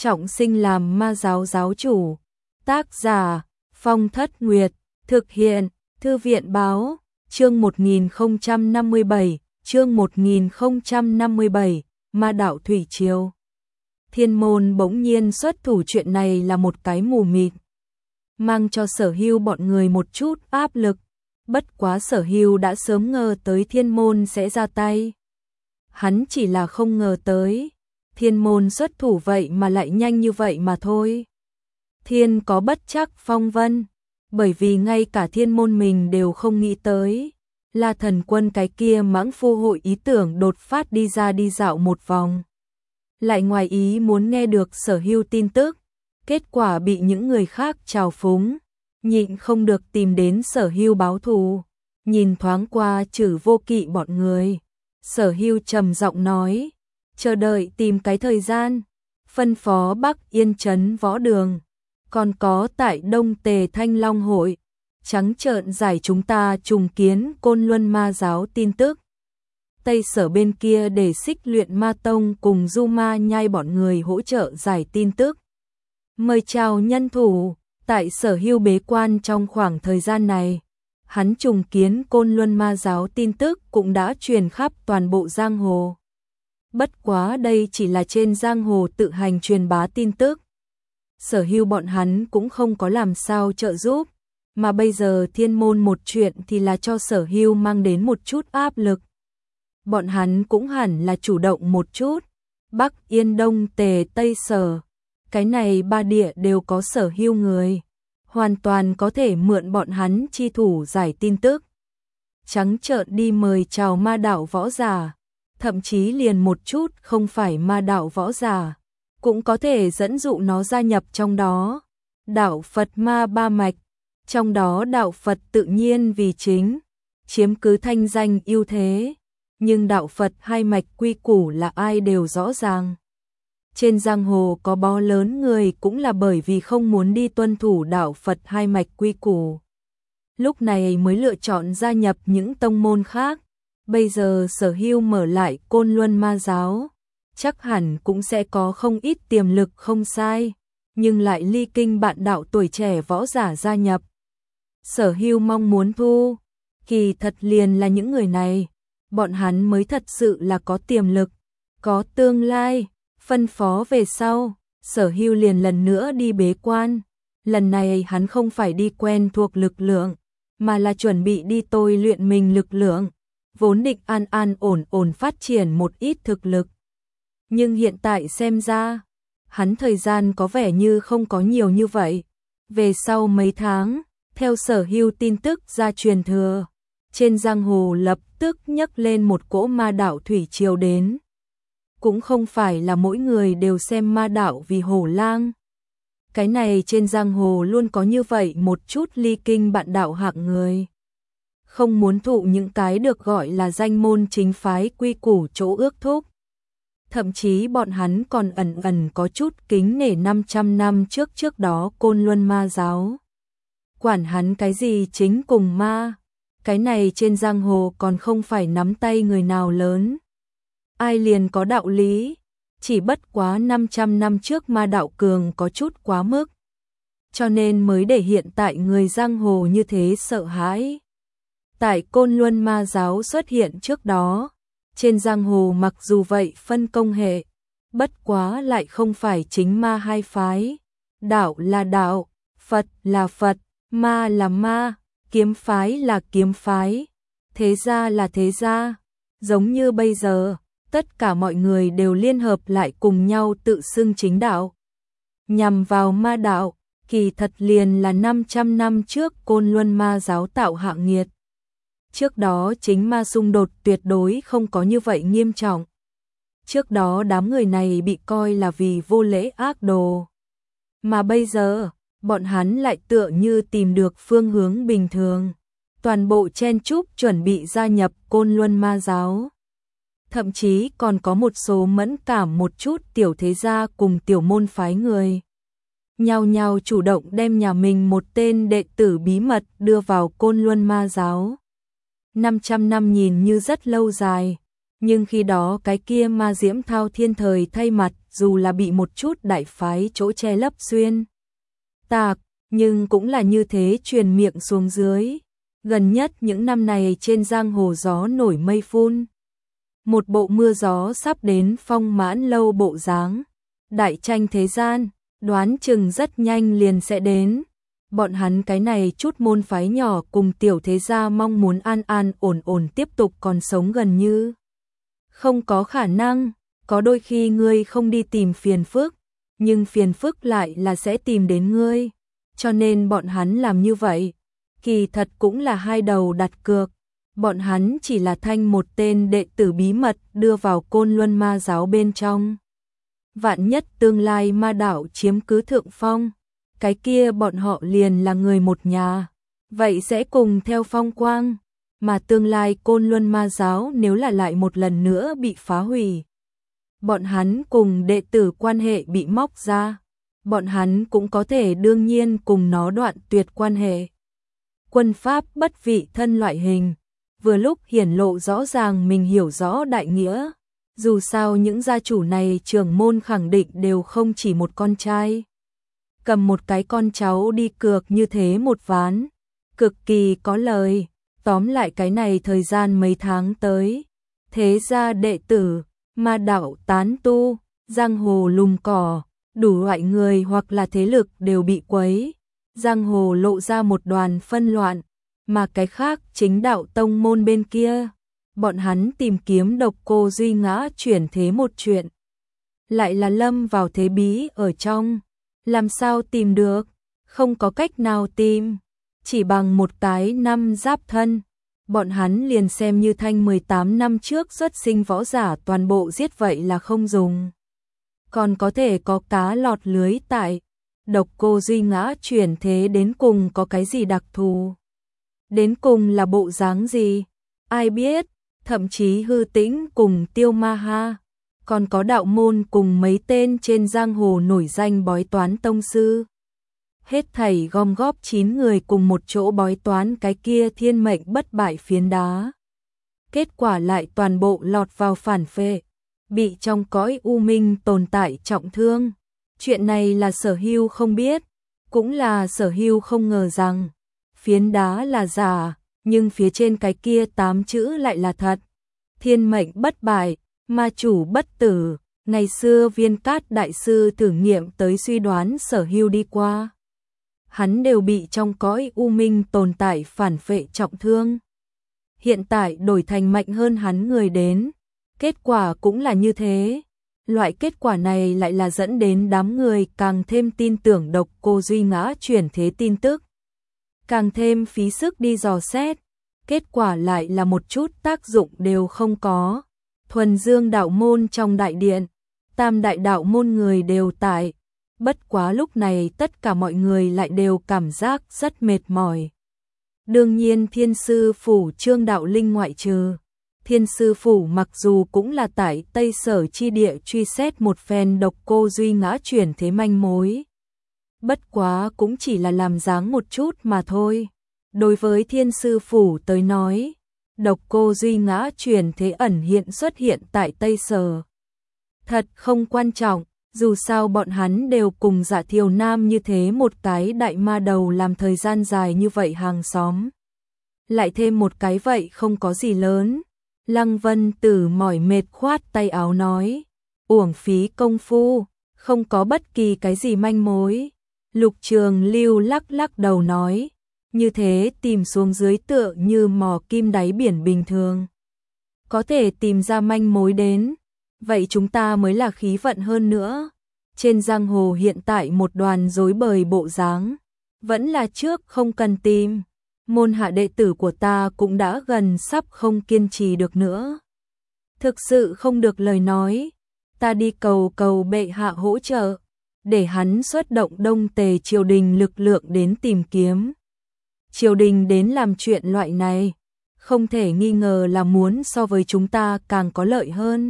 trọng sinh làm ma giáo giáo chủ. Tác giả Phong Thất Nguyệt, thực hiện Thư viện báo, chương 1057, chương 1057, Ma đạo thủy triều. Thiên môn bỗng nhiên xuất thủ, chuyện này là một cái mù mịt, mang cho Sở Hưu bọn người một chút áp lực. Bất quá Sở Hưu đã sớm ngờ tới thiên môn sẽ ra tay. Hắn chỉ là không ngờ tới thiên môn xuất thủ vậy mà lại nhanh như vậy mà thôi. Thiên có bất trắc phong vân, bởi vì ngay cả thiên môn mình đều không nghĩ tới. La Thần Quân cái kia mãng phu hội ý tưởng đột phát đi ra đi dạo một vòng, lại ngoài ý muốn nghe được Sở Hưu tin tức, kết quả bị những người khác trào phúng, nhịn không được tìm đến Sở Hưu báo thù. Nhìn thoáng qua Trử Vô Kỵ bọn người, Sở Hưu trầm giọng nói, chờ đợi tìm cái thời gian, phân phó Bắc Yên Trấn Võ Đường, còn có tại Đông Tề Thanh Long Hội, trắng trợn giải chúng ta trùng kiến Côn Luân Ma giáo tin tức. Tây Sở bên kia để Xích Luyện Ma Tông cùng Du Ma Nhai bọn người hỗ trợ giải tin tức. Mời chào nhân thủ. Tại Sở Hưu bế quan trong khoảng thời gian này, hắn trùng kiến Côn Luân Ma giáo tin tức cũng đã truyền khắp toàn bộ giang hồ. Bất quá đây chỉ là trên giang hồ tự hành truyền bá tin tức. Sở Hưu bọn hắn cũng không có làm sao trợ giúp, mà bây giờ thiên môn một chuyện thì là cho Sở Hưu mang đến một chút áp lực. Bọn hắn cũng hẳn là chủ động một chút. Bắc Yên, Đông Tề, Tây Sở, cái này ba địa đều có Sở Hưu người, hoàn toàn có thể mượn bọn hắn chi thủ giải tin tức. Trắng trợn đi mời chào ma đạo võ giả, thậm chí liền một chút không phải ma đạo võ giả, cũng có thể dẫn dụ nó gia nhập trong đó. Đạo Phật ma ba mạch, trong đó đạo Phật tự nhiên vì chính, chiếm cứ thanh danh ưu thế, nhưng đạo Phật hai mạch quy củ là ai đều rõ ràng. Trên giang hồ có bó lớn người cũng là bởi vì không muốn đi tuân thủ đạo Phật hai mạch quy củ, lúc này mới lựa chọn gia nhập những tông môn khác. Bây giờ Sở Hưu mở lại Côn Luân Ma giáo, chắc hẳn cũng sẽ có không ít tiềm lực không sai, nhưng lại ly kinh bạn đạo tuổi trẻ võ giả gia nhập. Sở Hưu mong muốn thu, kỳ thật liền là những người này, bọn hắn mới thật sự là có tiềm lực, có tương lai. Phân phó về sau, Sở Hưu liền lần nữa đi bế quan. Lần này hắn không phải đi quen thuộc lực lượng, mà là chuẩn bị đi tôi luyện mình lực lượng, vốn định an an ổn ổn phát triển một ít thực lực. Nhưng hiện tại xem ra, hắn thời gian có vẻ như không có nhiều như vậy. Về sau mấy tháng, theo Sở Hưu tin tức ra truyền thừa, trên giang hồ lập tức nhấc lên một cỗ ma đạo thủy triều đến. Cũng không phải là mỗi người đều xem ma đạo vì hổ lang. Cái này trên giang hồ luôn có như vậy một chút ly kinh bạn đạo hạng người, không muốn thụ những cái được gọi là danh môn chính phái quy củ chỗ ước thúc. Thậm chí bọn hắn còn ẩn ẩn có chút kính nể 500 năm trước đó Côn Luân Ma giáo. Quản hắn cái gì chính cùng ma, cái này trên giang hồ còn không phải nắm tay người nào lớn. Ai liền có đạo lý, chỉ bất quá 500 năm trước ma đạo cường có chút quá mức, cho nên mới để hiện tại người giang hồ như thế sợ hãi. Tại Côn Luân Ma giáo xuất hiện trước đó, trên giang hồ mặc dù vậy phân công hệ, bất quá lại không phải chính ma hai phái. Đạo là đạo, Phật là Phật, ma là ma, kiếm phái là kiếm phái, thế gia là thế gia. Giống như bây giờ, tất cả mọi người đều liên hợp lại cùng nhau tự xưng chính đạo, nhằm vào ma đạo, kỳ thật liền là 500 năm trước Côn Luân Ma giáo tạo hạ nghiệt. Trước đó chính ma xung đột tuyệt đối không có như vậy nghiêm trọng. Trước đó đám người này bị coi là vì vô lễ ác đồ. Mà bây giờ, bọn hắn lại tựa như tìm được phương hướng bình thường, toàn bộ chen chúc chuẩn bị gia nhập Côn Luân Ma giáo. Thậm chí còn có một số mẫn cảm một chút tiểu thế gia cùng tiểu môn phái người, nhao nhao chủ động đem nhà mình một tên đệ tử bí mật đưa vào Côn Luân Ma giáo. 500 năm nhìn như rất lâu dài, Nhưng khi đó cái kia ma diễm thao thiên thời thay mặt, dù là bị một chút đại phái chỗ che lấp xuyên tạc, nhưng cũng là như thế truyền miệng xuống dưới. Gần nhất những năm này trên giang hồ gió nổi mây phun. Một bộ mưa gió sắp đến phong mãn lâu bộ dáng. Đại tranh thế gian, đoán chừng rất nhanh liền sẽ đến. Bọn hắn cái này chút môn phái nhỏ cùng tiểu thế gia mong muốn an an ổn ổn tiếp tục còn sống gần như không có khả năng. Có đôi khi ngươi không đi tìm phiền phức, nhưng phiền phức lại là sẽ tìm đến ngươi. Cho nên bọn hắn làm như vậy, kỳ thật cũng là hai đầu đặt cược. Bọn hắn chỉ là thanh một tên đệ tử bí mật đưa vào Côn Luân ma giáo bên trong. Vạn nhất tương lai ma đạo chiếm cứ thượng phong, cái kia bọn họ liền là người một nhà, vậy sẽ cùng theo phong quang. Mà tương lai Côn Luân ma giáo nếu là lại một lần nữa bị phá hủy, bọn hắn cùng đệ tử quan hệ bị móc ra, bọn hắn cũng có thể đương nhiên cùng nó đoạn tuyệt quan hệ. Quân pháp bất vị thân loại hình, vừa lúc hiển lộ rõ ràng mình hiểu rõ đại nghĩa. Dù sao những gia chủ này trưởng môn khẳng định đều không chỉ một con trai. Cầm một cái con cháu đi cược như thế một ván, cực kỳ có lời. Tóm lại cái này thời gian mấy tháng tới, thế gia đệ tử, ma đạo tán tu, giang hồ lùm cỏ, đủ loại người hoặc là thế lực đều bị quấy. Giang hồ lộ ra một đoàn phân loạn, mà cái khác chính đạo tông môn bên kia, bọn hắn tìm kiếm Độc Cô Duy ngã chuyển thế một chuyện, lại là lâm vào thế bí ở trong. Làm sao tìm được? Không có cách nào tìm. Chỉ bằng một cái năm giáp thân, bọn hắn liền xem như thanh 18 năm trước xuất sinh võ giả toàn bộ giết vậy là không dùng. Còn có thể có cá lọt lưới tại. Độc Cô Duy ngã chuyển thế đến cùng có cái gì đặc thù? Đến cùng là bộ dáng gì? Ai biết? Thậm chí Hư Tĩnh cùng Tiêu Ma Ha, còn có đạo môn cùng mấy tên trên giang hồ nổi danh bói toán tông sư. Hết thảy gom góp 9 người cùng một chỗ bói toán cái kia thiên mệnh bất bại phiến đá. Kết quả lại toàn bộ lọt vào phản phệ, bị trong cõi u minh tồn tại trọng thương. Chuyện này là Sở Hưu không biết, cũng là Sở Hưu không ngờ rằng phiến đá là giả, nhưng phía trên cái kia 8 chữ lại là thật. Thiên mệnh bất bại, ma chủ bất tử. Ngày xưa Viên Cát đại sư thử nghiệm tới suy đoán Sở Hưu đi qua, hắn đều bị trong cõi u minh tồn tại phản phệ trọng thương. Hiện tại đổi thành mạnh hơn hắn người đến, kết quả cũng là như thế. Loại kết quả này lại là dẫn đến đám người càng thêm tin tưởng Độc Cô Duy ngã chuyển thế tin tức, càng thêm phí sức đi dò xét, kết quả lại là một chút tác dụng đều không có. Thuần Dương đạo môn trong đại điện, tam đại đạo môn người đều tại, bất quá lúc này tất cả mọi người lại đều cảm giác rất mệt mỏi. Đương nhiên Thiên Sư Phủ Trương Đạo Linh ngoại trừ. Thiên Sư Phủ mặc dù cũng là tại Tây Sở chi địa truy xét một phen Độc Cô Duy ngã chuyển thế manh mối, bất quá cũng chỉ là làm dáng một chút mà thôi. Đối với Thiên Sư Phủ tới nói, Độc Cô Duy ngã chuyển thế ẩn hiện xuất hiện tại Tây Sở thật không quan trọng, dù sao bọn hắn đều cùng Dạ Thiều Nam như thế một cái đại ma đầu làm thời gian dài như vậy hàng xóm. Lại thêm một cái vậy không có gì lớn. Lăng Vân Tử mỏi mệt khoát tay áo nói, uổng phí công phu, không có bất kỳ cái gì manh mối. Lục Trường Lưu lắc lắc đầu nói, như thế tìm xuống dưới tựa như mò kim đáy biển bình thường. Có thể tìm ra manh mối đến, vậy chúng ta mới là khí vận hơn nữa. Trên giang hồ hiện tại một đoàn rối bời bộ dáng, vẫn là trước không cần tìm. Môn hạ đệ tử của ta cũng đã gần sắp không kiên trì được nữa. Thực sự không được lời nói, ta đi cầu bệ hạ hỗ trợ, để hắn xuất động Đông Tề triều đình lực lượng đến tìm kiếm. Triều đình đến làm chuyện loại này, không thể nghi ngờ là muốn so với chúng ta càng có lợi hơn.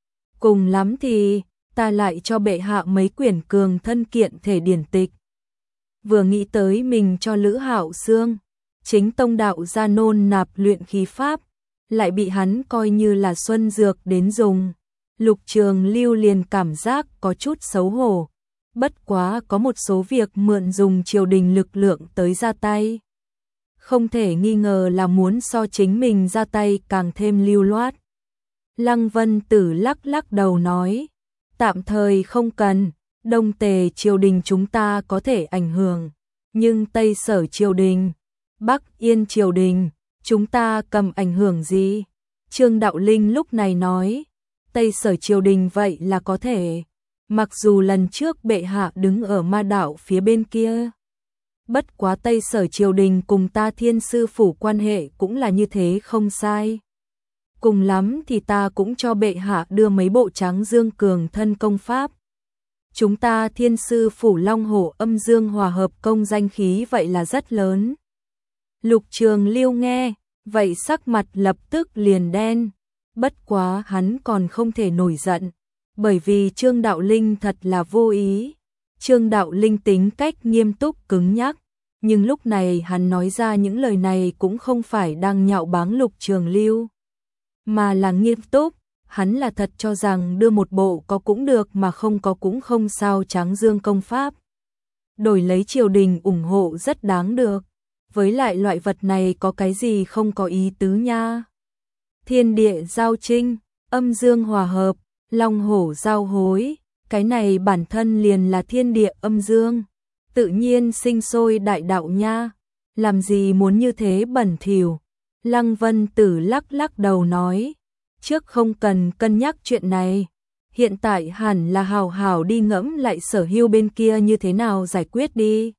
Cùng lắm thì, ta lại cho bệ hạ mấy quyển cường thân kiện thể điển tịch. Vừa nghĩ tới mình cho Lữ Hạo Xương, chính tông đạo gia nôn nạp luyện khí pháp, lại bị hắn coi như là xuân dược đến dùng. Lục Trường Lưu liền cảm giác có chút xấu hổ, bất quá có một số việc mượn dùng triều đình lực lượng tới ra tay. Không thể nghi ngờ là muốn so chính mình ra tay càng thêm lưu loát. Lăng Vân Tử lắc lắc đầu nói, tạm thời không cần, Đông Tề triều đình chúng ta có thể ảnh hưởng, nhưng Tây Sở triều đình, Bắc Yên triều đình, chúng ta cầm ảnh hưởng gì? Trương Đạo Linh lúc này nói, Tây Sở triều đình vậy là có thể, mặc dù lần trước bệ hạ đứng ở ma đạo phía bên kia. Bất quá Tây Sở triều đình cùng ta Thiên Sư phủ quan hệ cũng là như thế không sai. Cùng lắm thì ta cũng cho bệ hạ đưa mấy bộ Tráng Dương Cường thân công pháp. Chúng ta Thiên Sư phủ Long Hổ Âm Dương hòa hợp công danh khí vậy là rất lớn. Lục Trường Lưu nghe, vậy sắc mặt lập tức liền đen. Bất quá hắn còn không thể nổi giận, bởi vì Trương Đạo Linh thật là vô ý. Trương Đạo Linh tính cách nghiêm túc cứng nhắc, nhưng lúc này hắn nói ra những lời này cũng không phải đang nhạo báng Lục Trường Lưu, mà là nghiêm túc. Hắn là thật cho rằng đưa một bộ có cũng được mà không có cũng không sao Tráng Dương công pháp. Đổi lấy triều đình ủng hộ rất đáng được, với lại loại vật này có cái gì không có ý tứ nha. Thiên địa giao trinh, âm dương hòa hợp, long hổ giao hối, cái này bản thân liền là thiên địa âm dương, tự nhiên sinh sôi đại đạo nha, làm gì muốn như thế bẩn thỉu. Lăng Vân Tử lắc lắc đầu nói, trước không cần cân nhắc chuyện này, hiện tại hẳn là hào hào đi ngẫm lại Sở Hưu bên kia như thế nào giải quyết đi.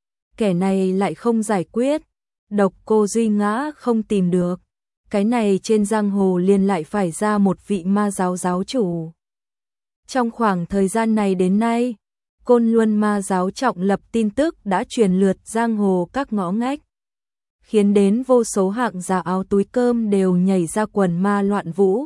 Kẻ này lại không giải quyết, Độc Cô Duy Ngã không tìm được, cái này trên giang hồ liền lại phải ra một vị ma giáo giáo chủ. Trong khoảng thời gian này đến nay, Côn Luân ma giáo trọng lập tin tức đã truyền lượt giang hồ các ngõ ngách, khiến đến vô số hạng giả áo túi cơm đều nhảy ra quần ma loạn vũ.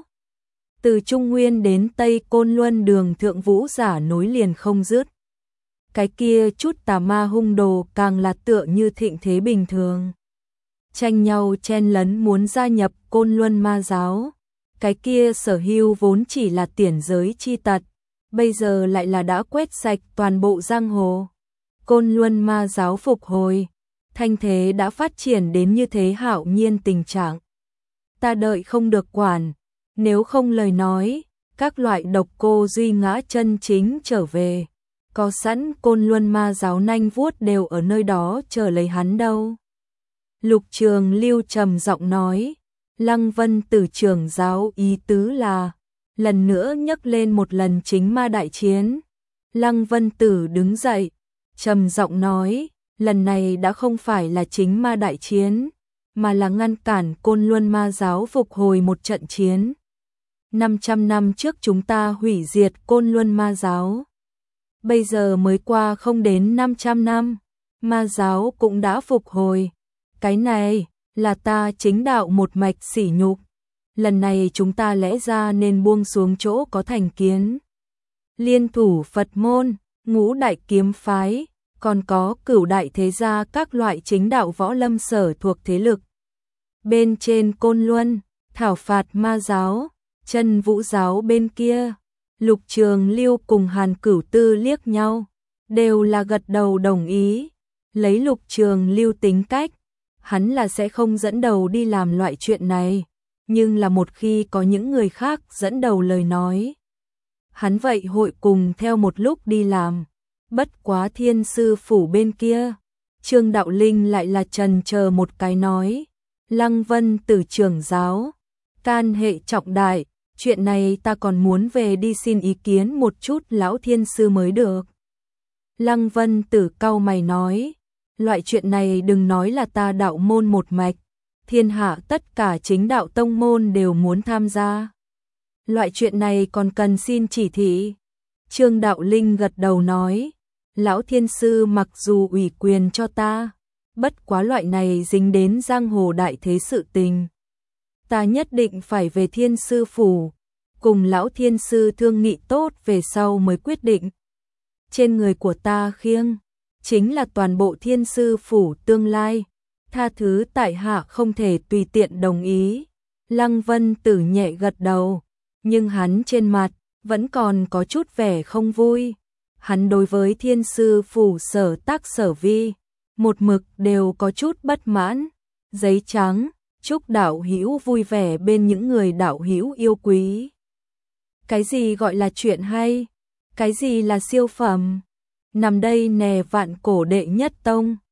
Từ Trung Nguyên đến Tây Côn Luân đường thượng vũ giả nối liền không dứt. Cái kia chút tà ma hung đồ càng là tựa như thịnh thế bình thường, tranh nhau chen lấn muốn gia nhập Côn Luân ma giáo. Cái kia Sở Hưu vốn chỉ là tiền giới chi tật, bây giờ lại là đã quét sạch toàn bộ giang hồ. Côn Luân ma giáo phục hồi, thanh thế đã phát triển đến như thế hạo nhiên tình trạng. Ta đợi không được quản, nếu không lời nói, các loại Độc Cô Duy Ngã chân chính trở về, có sẵn Côn Luân ma giáo nanh vuốt đều ở nơi đó chờ lấy hắn đâu. Lục Trường Lưu trầm giọng nói, Lăng Vân Tử trưởng giáo ý tứ là lần nữa nhắc lên một lần chính ma đại chiến. Lăng Vân Tử đứng dậy, trầm giọng nói, lần này đã không phải là chính ma đại chiến, mà là ngăn cản Côn Luân ma giáo phục hồi một trận chiến. 500 năm trước chúng ta hủy diệt Côn Luân ma giáo, bây giờ mới qua không đến 500 năm, ma giáo cũng đã phục hồi. Cái này là ta chính đạo một mạch sỉ nhục. Lần này chúng ta lẽ ra nên buông xuống chỗ có thành kiến. Liên thủ Phật môn, Ngũ đại kiếm phái, còn có Cửu đại thế gia các loại chính đạo võ lâm sở thuộc thế lực. Bên trên Côn Luân, thảo phạt ma giáo, Chân Vũ giáo bên kia. Lục Trường Lưu cùng Hàn Cửu Tư liếc nhau, đều là gật đầu đồng ý. Lấy Lục Trường Lưu tính cách, hắn là sẽ không dẫn đầu đi làm loại chuyện này, nhưng là một khi có những người khác dẫn đầu lời nói, hắn vậy hội cùng theo một lúc đi làm. Bất quá Thiên Sư phủ bên kia, Trương Đạo Linh lại là chần chờ một cái nói, Lăng Vân Tử trưởng giáo, can hệ trọng đại, chuyện này ta còn muốn về đi xin ý kiến một chút lão Thiên Sư mới được. Lăng Vân Tử cau mày nói, loại chuyện này đừng nói là ta đạo môn một mạch, thiên hạ tất cả chính đạo tông môn đều muốn tham gia. Loại chuyện này còn cần xin chỉ thị. Trương Đạo Linh gật đầu nói, lão Thiên Sư mặc dù ủy quyền cho ta, bất quá loại này dính đến giang hồ đại thế sự tình, ta nhất định phải về Thiên Sư phủ, cùng lão Thiên Sư thương nghị tốt về sau mới quyết định. Trên người của ta khiêng chính là toàn bộ Thiên Sư phủ tương lai, tha thứ tại hạ không thể tùy tiện đồng ý. Lăng Vân Tử nhẹ gật đầu, nhưng hắn trên mặt vẫn còn có chút vẻ không vui. Hắn đối với Thiên Sư Phủ Sở Tác Sở Vi một mực đều có chút bất mãn. Giấy trắng, chúc đạo hữu vui vẻ bên những người đạo hữu yêu quý. Cái gì gọi là chuyện hay? Cái gì là siêu phẩm? Nằm đây nè Vạn Cổ đệ nhất tông.